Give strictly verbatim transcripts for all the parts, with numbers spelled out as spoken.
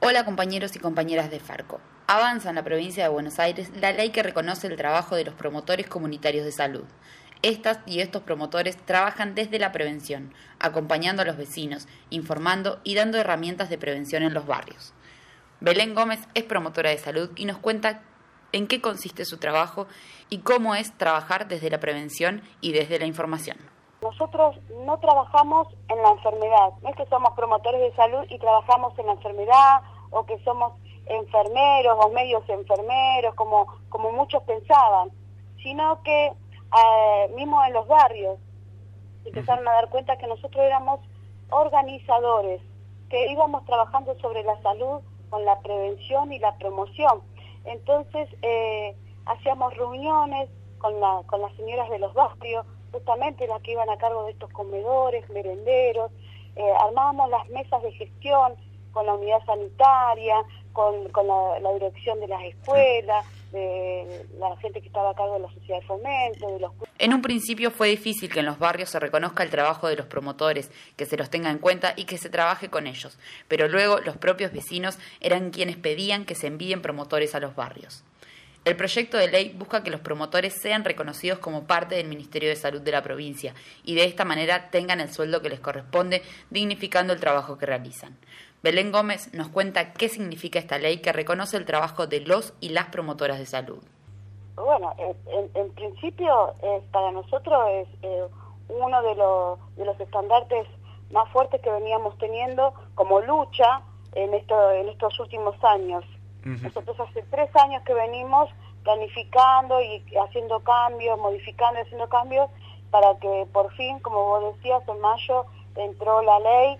Hola compañeros y compañeras de Farco. Avanza en la provincia de Buenos Aires la ley que reconoce el trabajo de los promotores comunitarios de salud. Estas y estos promotores trabajan desde la prevención, acompañando a los vecinos, informando y dando herramientas de prevención en los barrios. Belén Gómez es promotora de salud y nos cuenta en qué consiste su trabajo y cómo es trabajar desde la prevención y desde la información. Nosotros no trabajamos en la enfermedad, no es que somos promotores de salud y trabajamos en la enfermedad o que somos enfermeros o medios enfermeros, como, como muchos pensaban, sino que eh, mismo en los barrios empezaron a dar cuenta que nosotros éramos organizadores, que íbamos trabajando sobre la salud con la prevención y la promoción. Entonces eh, hacíamos reuniones con, la, con las señoras de los barrios, justamente las que iban a cargo de estos comedores, merenderos, eh, armábamos las mesas de gestión con la unidad sanitaria, con, con la, la dirección de las escuelas, de la gente que estaba a cargo de la sociedad de fomento, de los... En un principio fue difícil que en los barrios se reconozca el trabajo de los promotores, que se los tenga en cuenta y que se trabaje con ellos, pero luego los propios vecinos eran quienes pedían que se envíen promotores a los barrios. El proyecto de ley busca que los promotores sean reconocidos como parte del Ministerio de Salud de la provincia y de esta manera tengan el sueldo que les corresponde, dignificando el trabajo que realizan. Belén Gómez nos cuenta qué significa esta ley que reconoce el trabajo de los y las promotoras de salud. Bueno, en, en principio es, para nosotros es eh, uno de los, de los estandartes más fuertes que veníamos teniendo como lucha en, esto, en estos últimos años. Uh-huh. Nosotros hace tres años que venimos planificando y haciendo cambios, modificando y haciendo cambios para que por fin, como vos decías, en mayo entró la ley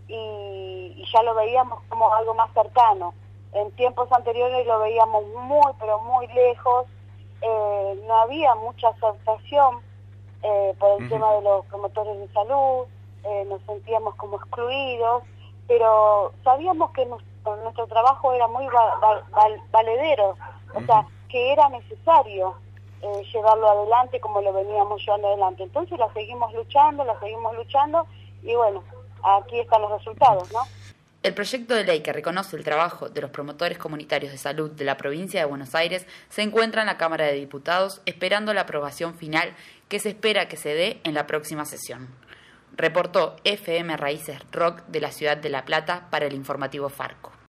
y, y ya lo veíamos como algo más cercano. En tiempos anteriores lo veíamos muy, pero muy lejos. Eh, no había mucha aceptación eh, por el uh-huh. tema de los promotores de salud, eh, nos sentíamos como excluidos, pero sabíamos que nos, nuestro trabajo era muy val, val, val, valedero, uh-huh. o sea, que era necesario eh, llevarlo adelante como lo veníamos llevando adelante. Entonces la seguimos luchando, la seguimos luchando y bueno, aquí están los resultados, ¿no? El proyecto de ley que reconoce el trabajo de los promotores comunitarios de salud de la provincia de Buenos Aires se encuentra en la Cámara de Diputados esperando la aprobación final que se espera que se dé en la próxima sesión. Reportó F M Raíces Rock de la ciudad de La Plata para el informativo Farco.